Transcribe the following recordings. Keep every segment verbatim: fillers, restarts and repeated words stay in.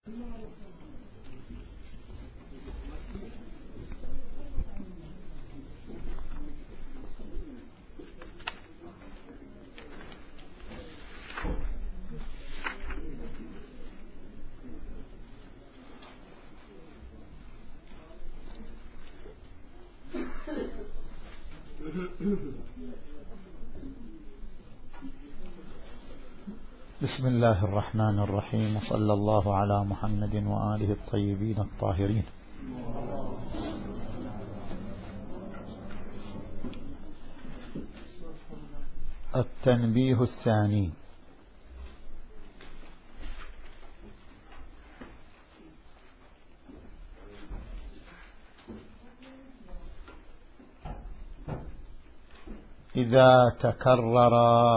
بسم الله الرحمن الرحيم، وصلى الله على محمد وآله الطيبين الطاهرين. التنبيه الثاني: إذا تكرر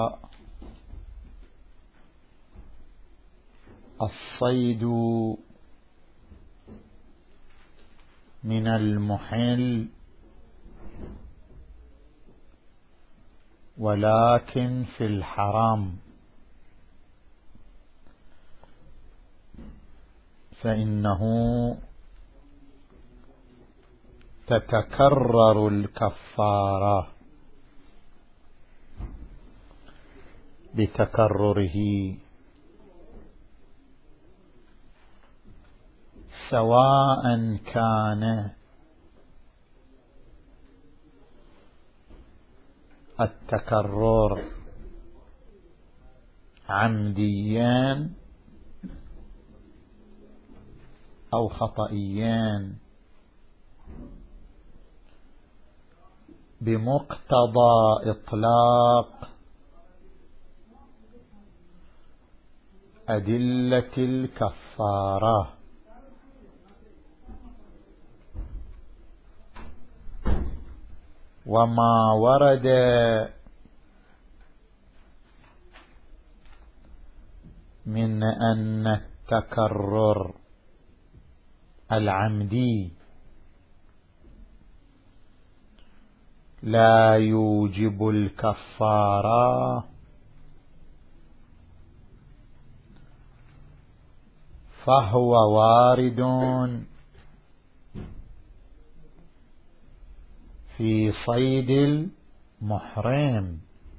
الصيد من المحل ولكن في الحرام، فإنه تتكرر الكفارة بتكرره، سواء كان التكرر عمديا أو خطئيا، بمقتضى إطلاق أدلة الكفارة. وما ورد من أن التكرر العمدي لا يوجب الكفارة، فهو وارد في صيد المحرم،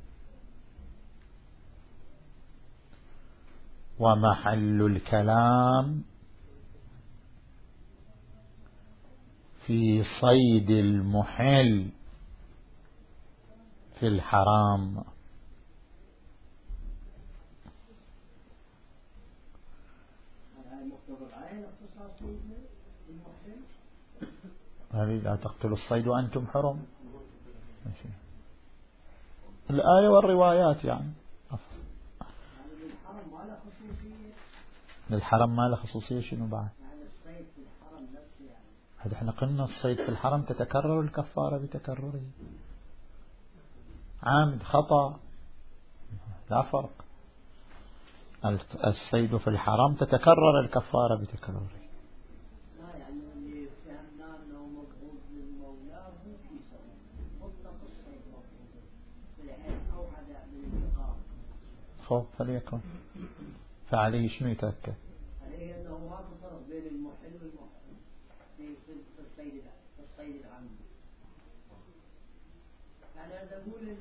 ومحل الكلام في صيد المحل في الحرام. هذه لا تقتلوا الصيد وأنتم حرم، ماشي. الآية والروايات يعني للحرم ما له خصوصية. شنو بعد؟ هذا احنا قلنا الصيد في الحرم تتكرر الكفارة بتكرره، عامد خطأ لا فرق. الصيد في الحرم تتكرر الكفارة بتكرره. خب فليكن، فعليه شنو يتأكد؟ عليه أنه ما تصرف بين المحل والمحرم في الصيد في الصيد العام. يعني نقول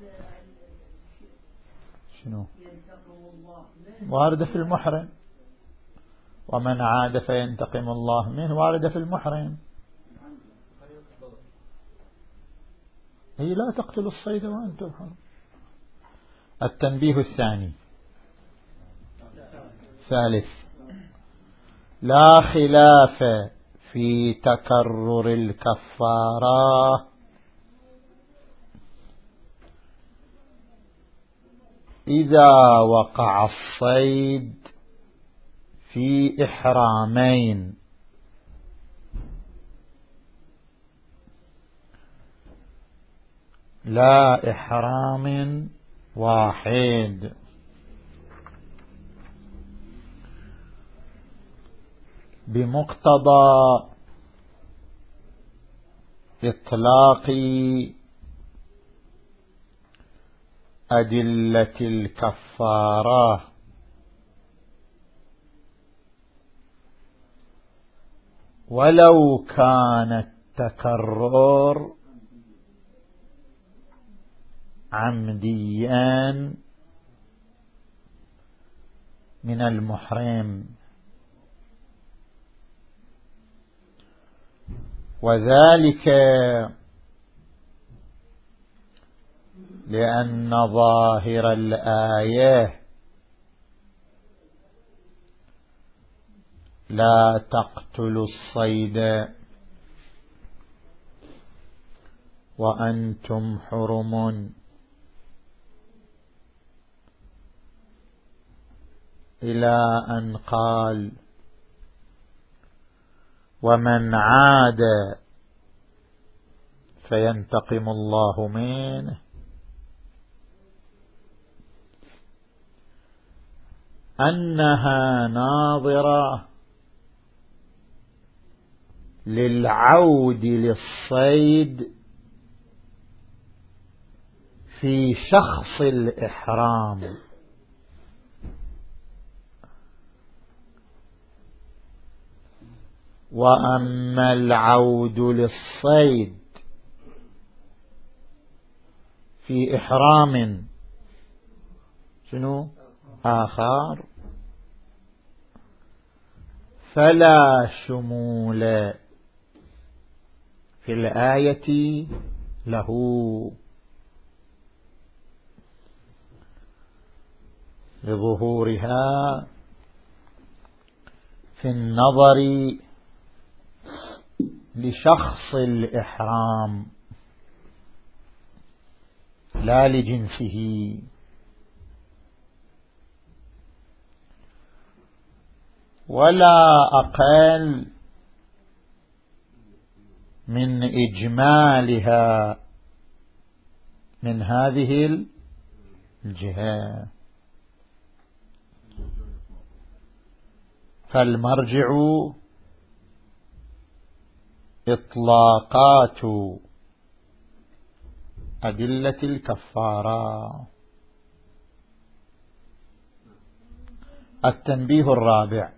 شنو؟ ينتقم الله منه، وارد في المحرم، ومن عاد فينتقم الله منه، وارد في المحرم. هي لا تقتلوا الصيد وأنتم حرم. التنبيه الثاني: ثالث: لا خلاف في تكرر الكفارة إذا وقع الصيد في إحرامين، لا إحرام واحد، بمقتضى إطلاق أدلة الكفارة، ولو كان التكرر عمديا من المحرم، وذلك لأن ظاهر الآية لا تقتلوا الصيد وأنتم حرم، إلى أن قال ومن عاد فينتقم الله منه، أنها ناظرة للعود للصيد في شخص الإحرام، وأما العود للصيد في إحرام شنو آخر فلا شمول في الآية له، لظهورها في النظر لشخص الإحرام لا لجنسه. ولا أقل من إجمالها من هذه الجهة، فالمرجع إطلاقات أدلة الكفارة. التنبيه الرابع: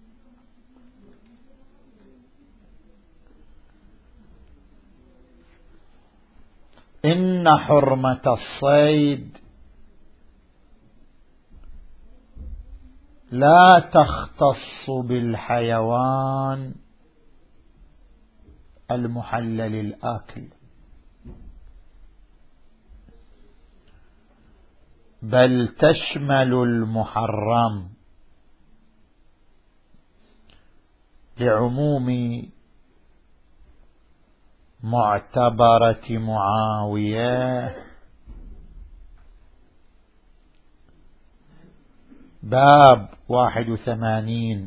إن حرمة الصيد لا تختص بالحيوان المحلل الآكل، بل تشمل المحرم لعموم معتبرة معاوية باب واحد وثمانين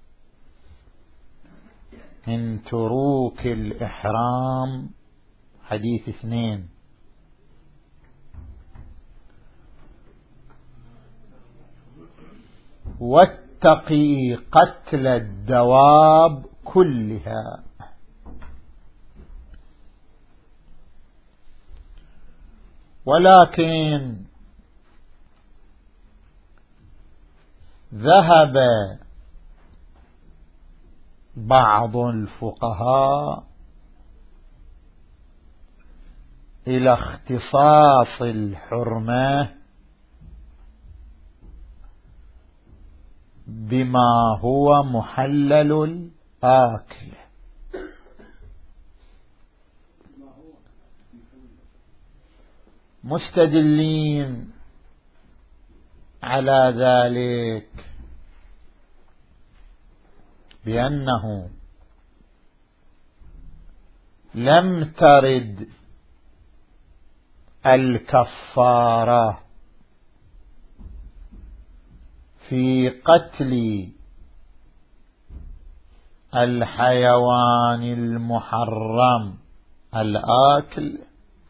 من تروك الإحرام حديث اثنين: واتقي قتل الدواب كلها. ولكن ذهب بعض الفقهاء إلى اختصاص الحرمة بما هو محلل الآكل، مستدلين على ذلك بأنه لم ترد الكفارة في قتل الحيوان المحرم الآكل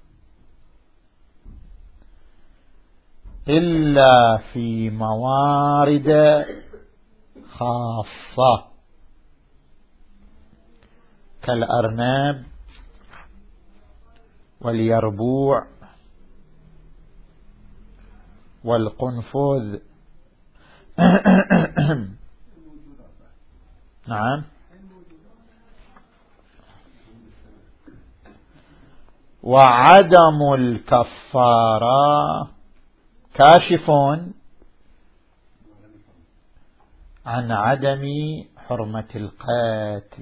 إلا في موارد خاصة كالأرنب واليربوع والقنفذ. نعم وعدم الكفارة كاشف عن عدم حرمة القتل.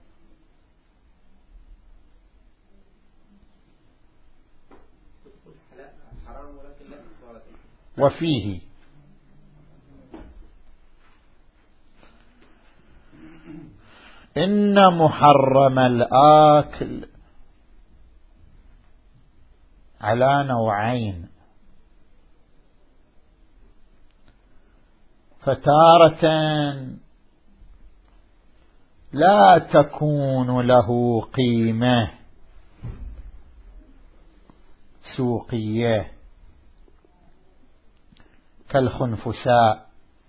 وفيه إن محرم الآكل على نوعين، فتارة لا تكون له قيمة سوقية كالخنفساء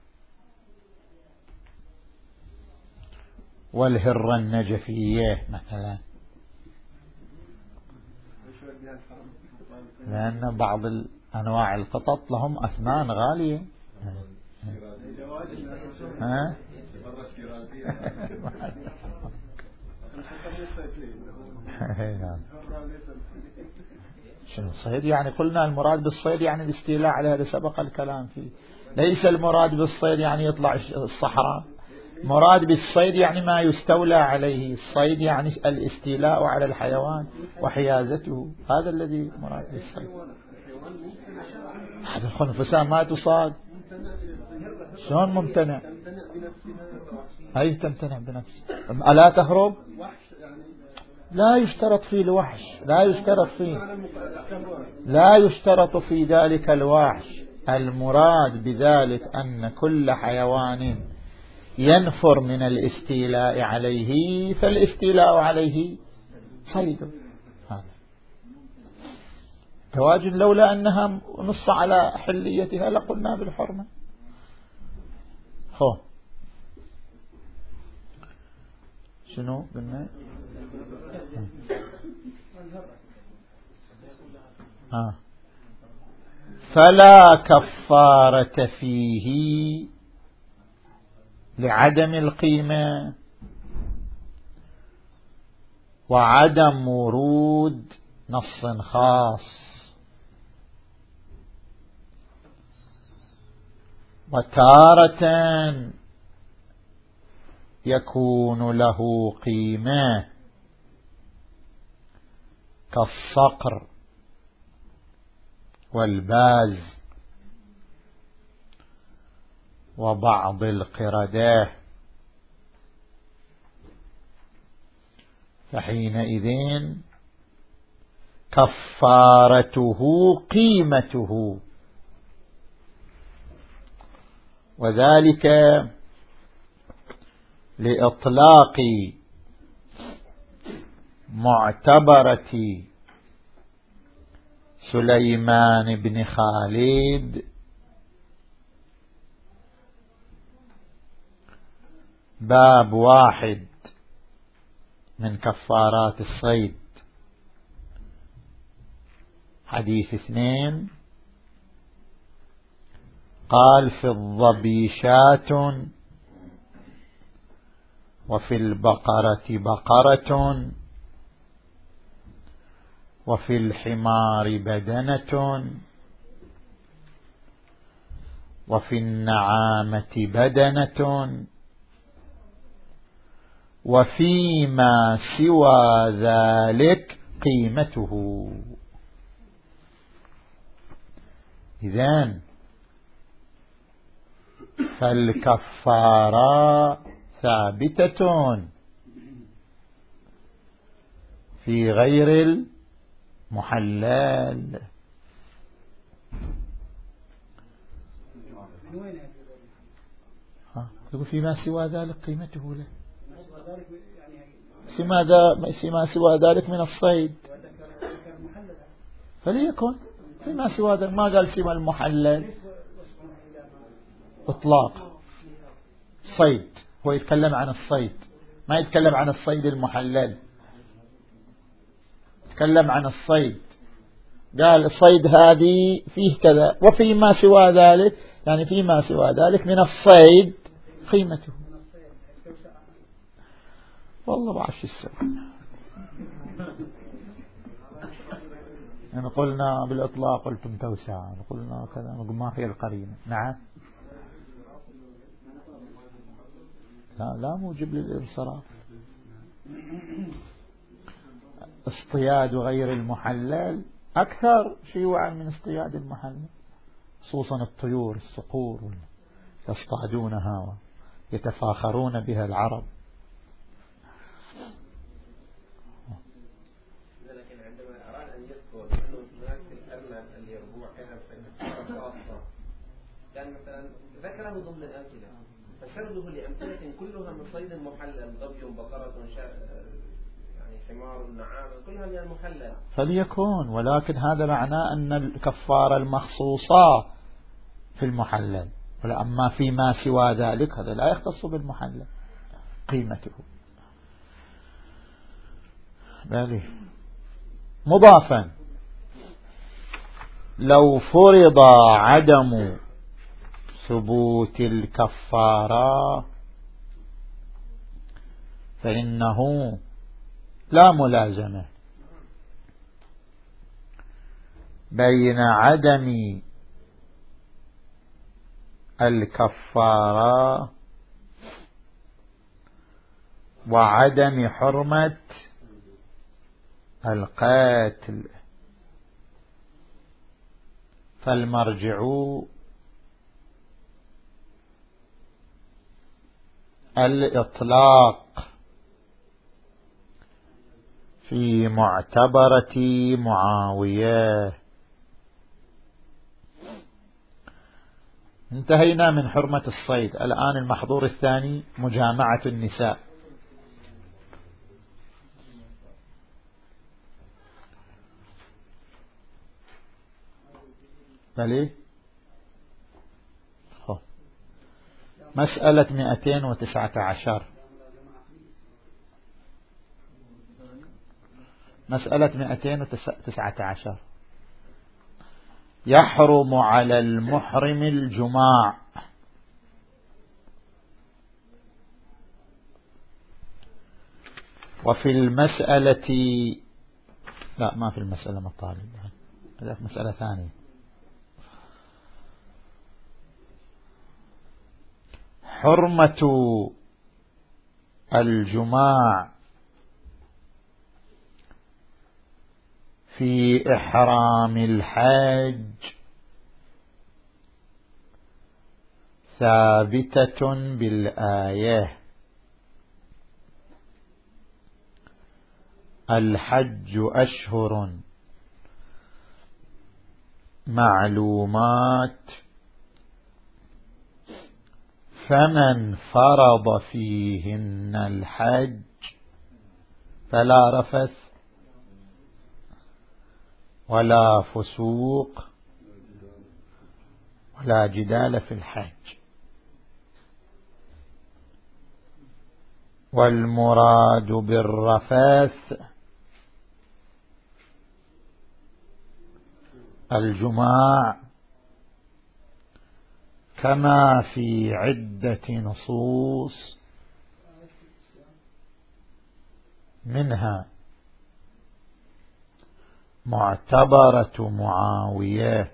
والهرة النجفية مثلا، لأن بعض أنواع القطط لهم أثمان غالية. ها؟ شنو الصيد؟ يعني قلنا المراد بالصيد يعني الاستيلاء على هذا، سبق الكلام فيه. ليس المراد بالصيد يعني يطلع الصحراء، مراد بالصيد يعني ما يستولى عليه. الصيد يعني الاستيلاء على الحيوان وحيازته، هذا الذي مراد بالصيد. هذا الخنفساء ما تصاد، شلون ممتنع؟ هاي تمتنع بنفسه. ألا تهرب؟ لا يشترط فيه الوحش، لا يشترط فيه لا يشترط في ذلك الوحش. المراد بذلك أن كل حيوان ينفر من الاستيلاء عليه فالاستيلاء عليه صيد. تواجد لولا أنها نص على حليتها لقلنا بالحرمة. هو شنو قلنا؟ آه. فلا كفارة فيه لعدم القيمة وعدم ورود نص خاص، وتارة يكون له قيمة كالصقر والباز وبعض القردة، فحينئذ كفارته قيمته، وذلك لإطلاق معتبرة سليمان بن خالد باب واحد من كفارات الصيد، حديث اثنين قال في الظبي شاة وفي البقرة بقرة وفي الحمار بدنة وفي النعامة بدنة وفيما سوى ذلك قيمته. إذن فالكفارة ثابتة في غير المحلل. تقول فيما سوى ذلك قيمته له، فيما سوى ذلك من الصيد فليكن فيما سوى ذلك، ما قال سوى المحلل إطلاق. صيد هو يتكلم عن الصيد، ما يتكلم عن الصيد المحلل، يتكلم عن الصيد. قال الصيد هذه فيه كذا، وفيما سوى ذلك يعني فيما سوى ذلك من الصيد قيمته. والله بعش السبب. إن قلنا بالإطلاق قلتم توسعة، قلنا كذا، ما هي القرينة؟ نعم. لا لا موجب للإنصراف. اصطياد غير المحلل أكثر شيوعا من اصطياد المحلل، خصوصا الطيور الصقور يصطادونها ويتفاخرون بها العرب. لكن عندما أراد أن يذكر أنه هناك في الأرنب اللي يربوع كذا خاصة، كان مثلا ذكره ضمن الأمثلة، فسرده لأمثلة كلها من صيد محلل، ظبي، بقرة، يعني حمار، نعام، كلها من المحلل. فليكون، ولكن هذا معناه أن الكفارة المخصوصة في المحلل، أما فيما سوى ذلك هذا لا يختص بالمحلل قيمته. بله مضافا لو فرض عدم ثبوت الكفارة فإنه لا ملازمة بين عدم الكفارة وعدم حرمة القاتل، فالمرجع الإطلاق في معتبرة معاوية. انتهينا من حرمة الصيد، الآن المحظور الثاني مجامعة النساء. بلي مسألة مئتين وتسعة عشر، مسألة مئتين وتسعة عشر يحرم على المحرم الجماع وفي المسألة، لا ما في المسألة مطالب، هذا مسألة ثانية. حرمة الجماع في إحرام الحج ثابتة بالآية: الحج أشهر معلومات فمن فرض فيهن الحج فلا رفث ولا فسوق ولا جدال في الحج. والمراد بالرفث الجماع كما في عدة نصوص، منها معتبرة معاوية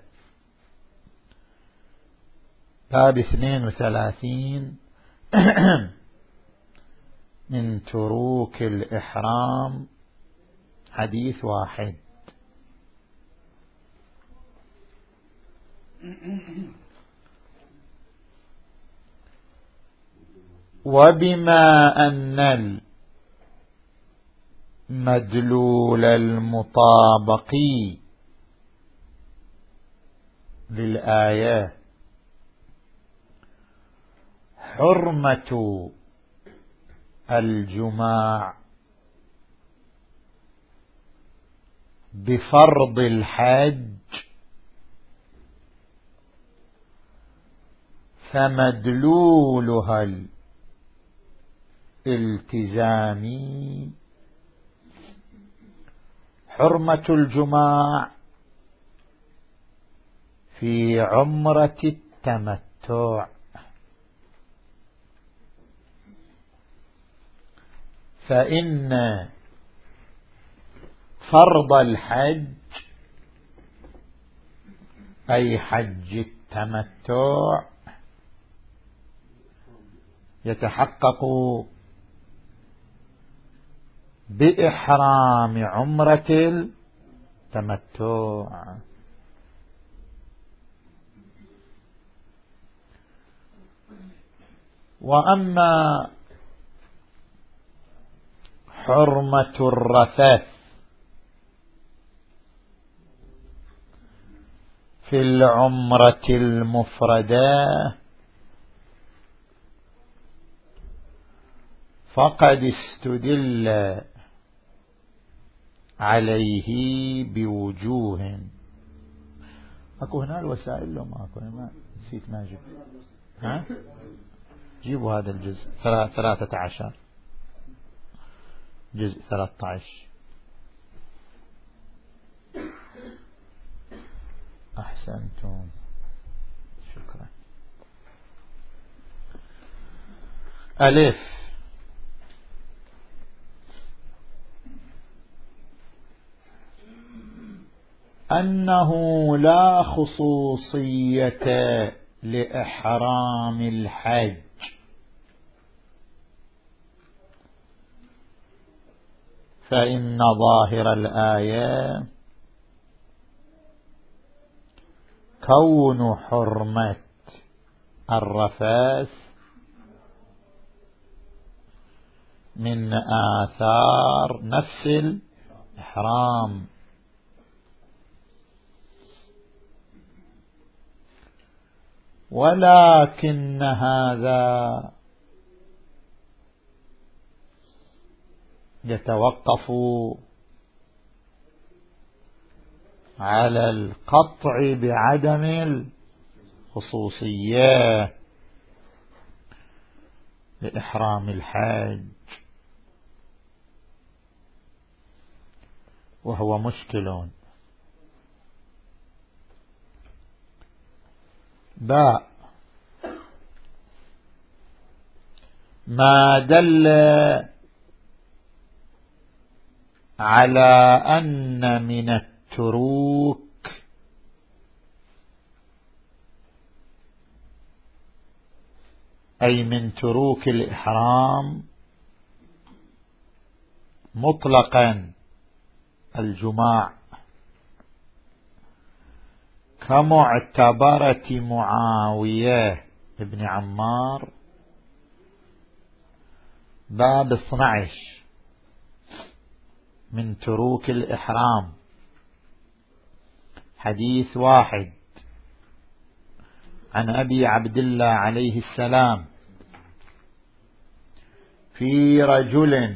باب اثنين وثلاثين من تروك الإحرام حديث واحد. وبما أن المدلول المطابقي للآية حرمة الجماع بفرض الحج، فمدلولها الالتزامي حرمة الجماع في عمرة التمتع، فإن فرض الحج أي حج التمتع يتحقق بإحرام عمرة التمتع. وأما حرمة الرفث في العمرة المفردة فقد استدل عليه بوجوه. أكو هنا الوسائل لو ما أكو ما نسيت ما جبت. ها جيبوا هذا الجزء ثلاثة عشر جزء ثلاثة عشر. أحسنتم شكرا. ألف أنه لا خصوصية لإحرام الحج فإن ظاهر الآية كون حرمة الرفث من آثار نفس الإحرام، ولكن هذا يتوقف على القطع بعدم الخصوصية لإحرام الحج، وهو مشكل. باء ما دل على أن من التروك أي من تروك الإحرام مطلقا الجماع كمعتبرة معاوية ابن عمار باب اثني عشر من تروك الإحرام حديث واحد عن أبي عبد الله عليه السلام في رجل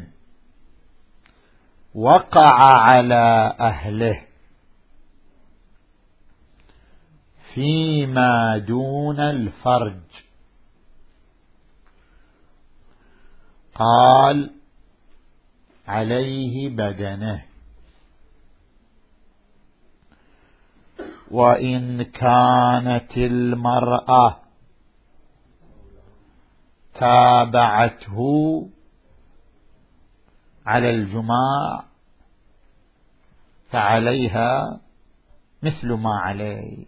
وقع على أهله فيما دون الفرج قال عليه بدنه، وإن كانت المرأة تابعته على الجماع فعليها مثل ما عليه.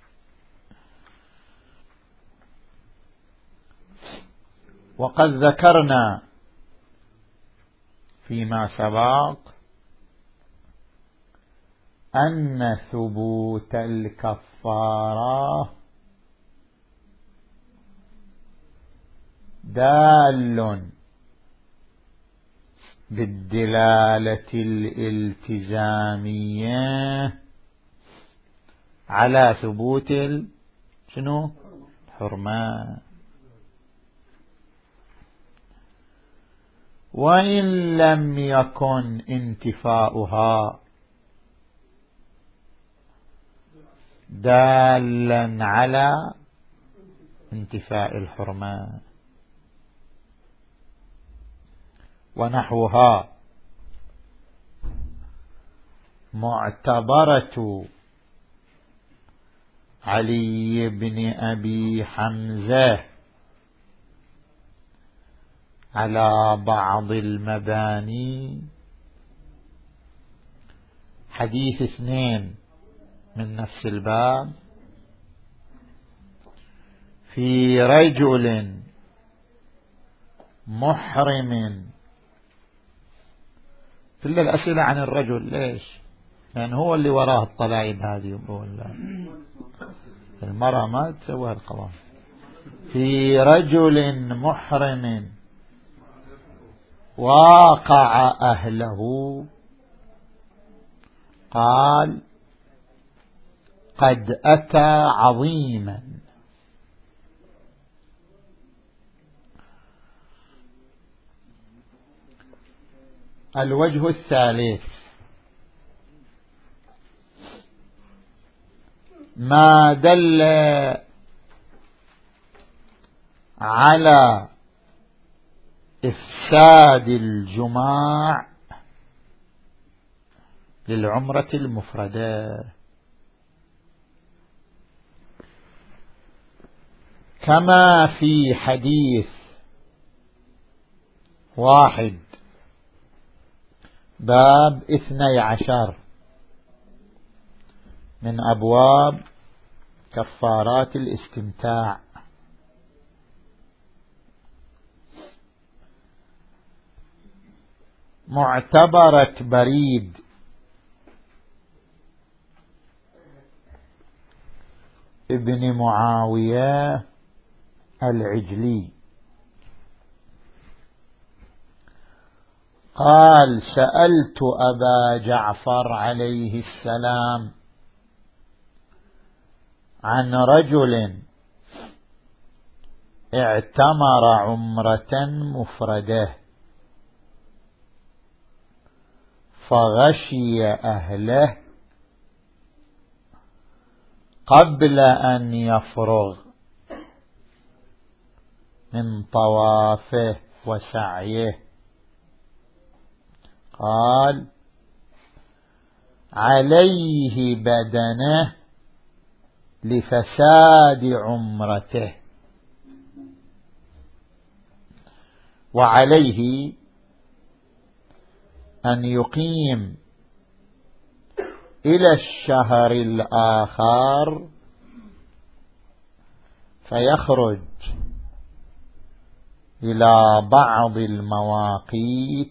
وقد ذكرنا فيما سبق أن ثبوت الكفارة دال بالدلالة الالتزامية على ثبوت شنو الحرمة، وإن لم يكن انتفاؤها دالا على انتفاء الحرمة. ونحوها معتبرة علي بن أبي حمزة على بعض المباني حديث اثنين من نفس الباب في رجل محرم. كل الأسئلة عن الرجل. ليش؟ يعني هو اللي وراه الطلايب هذه. المرأة ما تسويها القضاء. في رجل محرم واقع أهله. قال قد أتى عظيما. الوجه الثالث ما دل على إفساد الجماع للعمرة المفردة، كما في حديث واحد باب اثني عشر من أبواب كفارات الاستمتاع. معتبرة بريد ابن معاوية العجلي قال سألت أبا جعفر عليه السلام عن رجل اعتمر عمرة مفردة فغشي أهله قبل أن يفرغ من طوافه وسعيه. قال عليه بدنه لفساد عمرته، وعليه أن يقيم إلى الشهر الآخر فيخرج إلى بعض المواقيت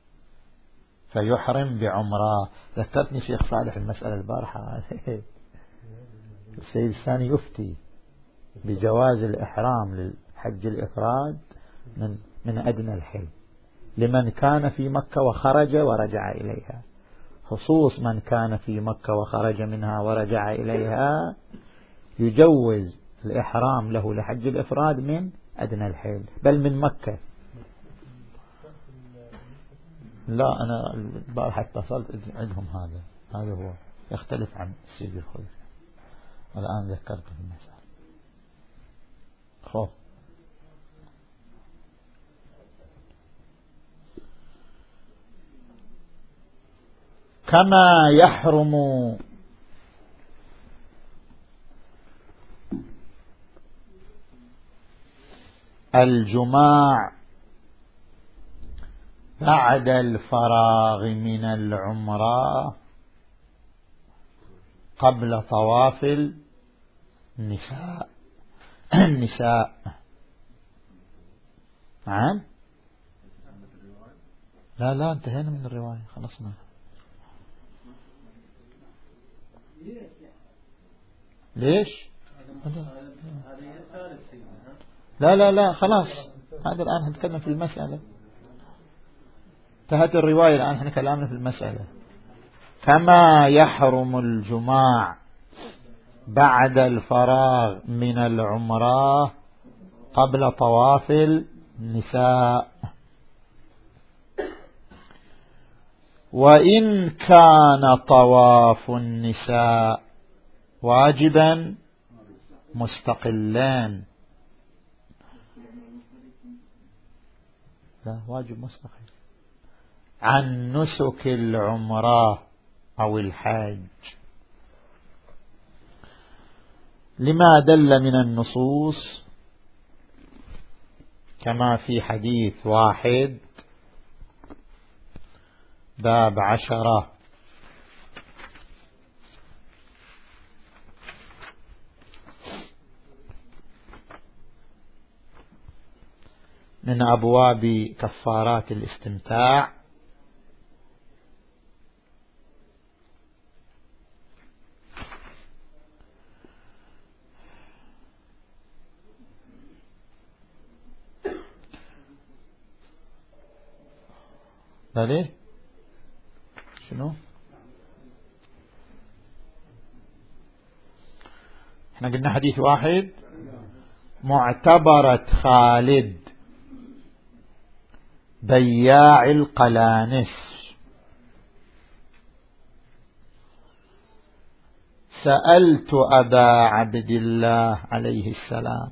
فيحرم بعمره. ذكرتني شيخ صالح المسألة البارحة. السيد الثاني يفتي بجواز الإحرام للحج الإفراد من من أدنى الحل لمن كان في مكة وخرج ورجع إليها، خصوص من كان في مكة وخرج منها ورجع إليها يجوز الإحرام له لحج الإفراد من أدنى الحل بل من مكة. لا أنا البارحة اتصلت عندهم هذا هذا هو يختلف عن سيدي الخضر. الآن ذكرت في المسألة. خوف كما يحرم الجماع بعد الفراغ من العمرة قبل طواف النساء. النساء نعم. لا لا انتهينا من الرواية خلصنا. ليش؟ لا لا لا خلاص هذا الآن نتكلم في المسألة. انتهت الرواية الآن احنا كلامنا في المسألة. كما يحرم الجماع بعد الفراغ من العمرة قبل طواف النساء، وإن كان طواف النساء واجبا مستقلان. لا واجب مستقل عن نسك العمرة أو الحاج، لما دل من النصوص كما في حديث واحد باب عشرة من أبواب كفارات الاستمتاع. بلي شنو احنا قلنا حديث واحد، معتبرة خالد بياع القلانس: سألت أبا عبد الله عليه السلام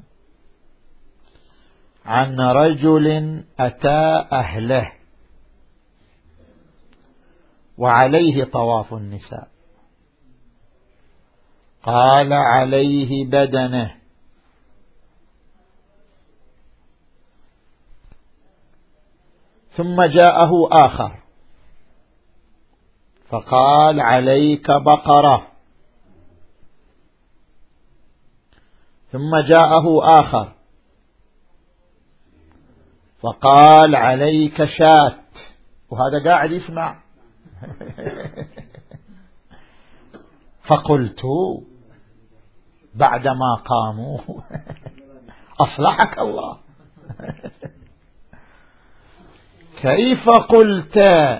عن رجل أتى أهله وعليه طواف النساء، قال: عليه بدنه، ثم جاءه آخر فقال: عليك بقرة، ثم جاءه آخر فقال: عليك شاة، وهذا قاعد يسمع. فقلت بعدما قاموا: أصلحك الله، كيف قلت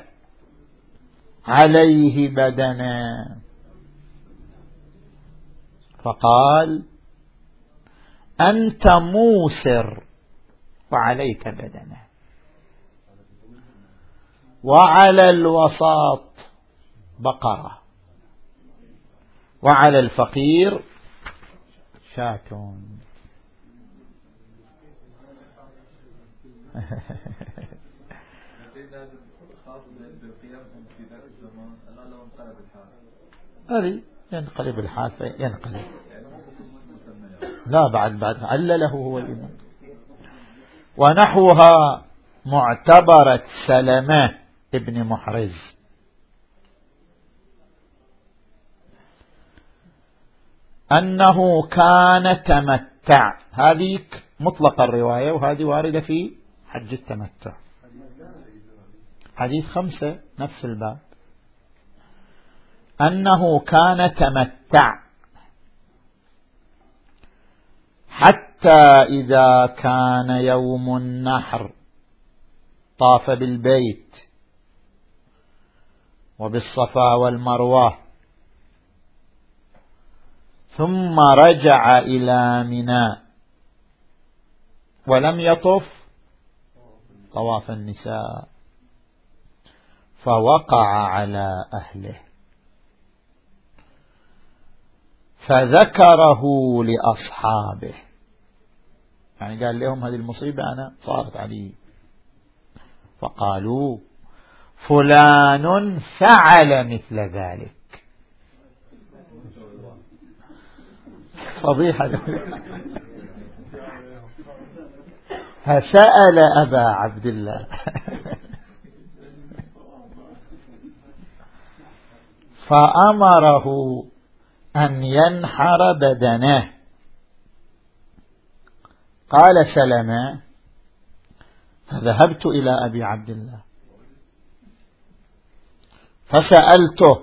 عليه بدنا؟ فقال: أنت موسر وعليك بدنا، وعلى الوساط بقرة، وعلى الفقير شاة. هذه ينقلب الحال ينقلب، لا بعد بعد علله هو الإمام. ونحوها معتبرة سلمة ابن محرز: أنه كان تمتع، هذه مطلق الرواية وهذه واردة في حج التمتع، حديث خمسة نفس الباب. أنه كان تمتع حتى إذا كان يوم النحر طاف بالبيت وبالصفا والمروة، ثم رجع إلى منى ولم يطف طواف النساء، فوقع على أهله فذكره لأصحابه، يعني قال لهم هذه المصيبة أنا صارت علي، فقالوا: فلان فعل مثل ذلك. فضيحة. فسأل أبا عبد الله فأمره أن ينحر بدنه. قال سلمة: فذهبت إلى أبي عبد الله فسألته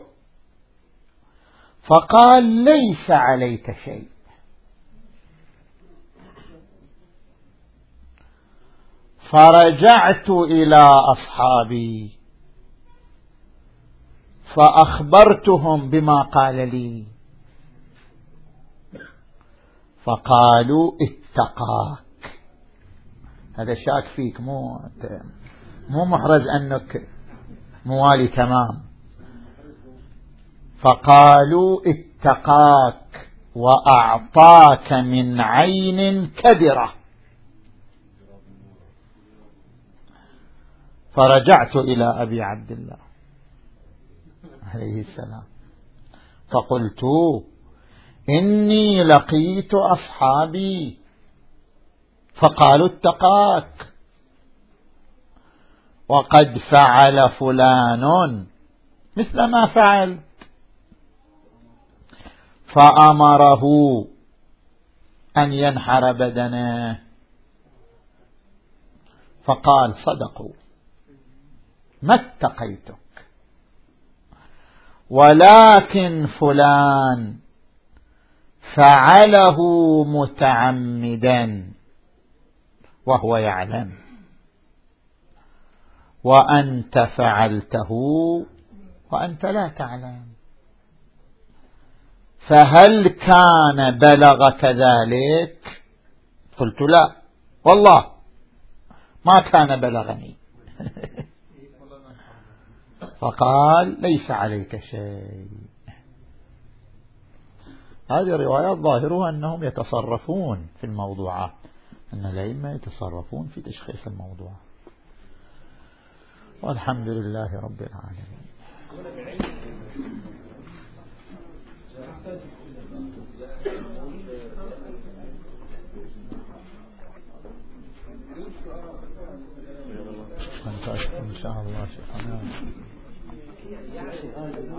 فقال: ليس عليك شيء. فرجعت إلى أصحابي فأخبرتهم بما قال لي، فقالوا: اتقاك، هذا شاك فيك، مو مو محرز أنك موالي تمام. فقالوا: اتقاك وأعطاك من عين كدرة. فرجعت إلى أبي عبد الله عليه السلام فقلت: إني لقيت أصحابي فقالوا: اتقاك، وقد فعل فلان مثل ما فعل. فأمره أن ينحر بدنه، فقال صدقوا ما اتقيتك، ولكن فلان فعله متعمدا وهو يعلم، وأنت فعلته وأنت لا تعلم، فهل كان بلغك ذلك؟ قلت لا والله ما كان بلغني. فقال ليس عليك شيء. هذه روايات ظاهرها أنهم يتصرفون في الموضوعات، أن الأئمة يتصرفون في تشخيص الموضوع. والحمد لله رب العالمين. إن شاء الله شكرا.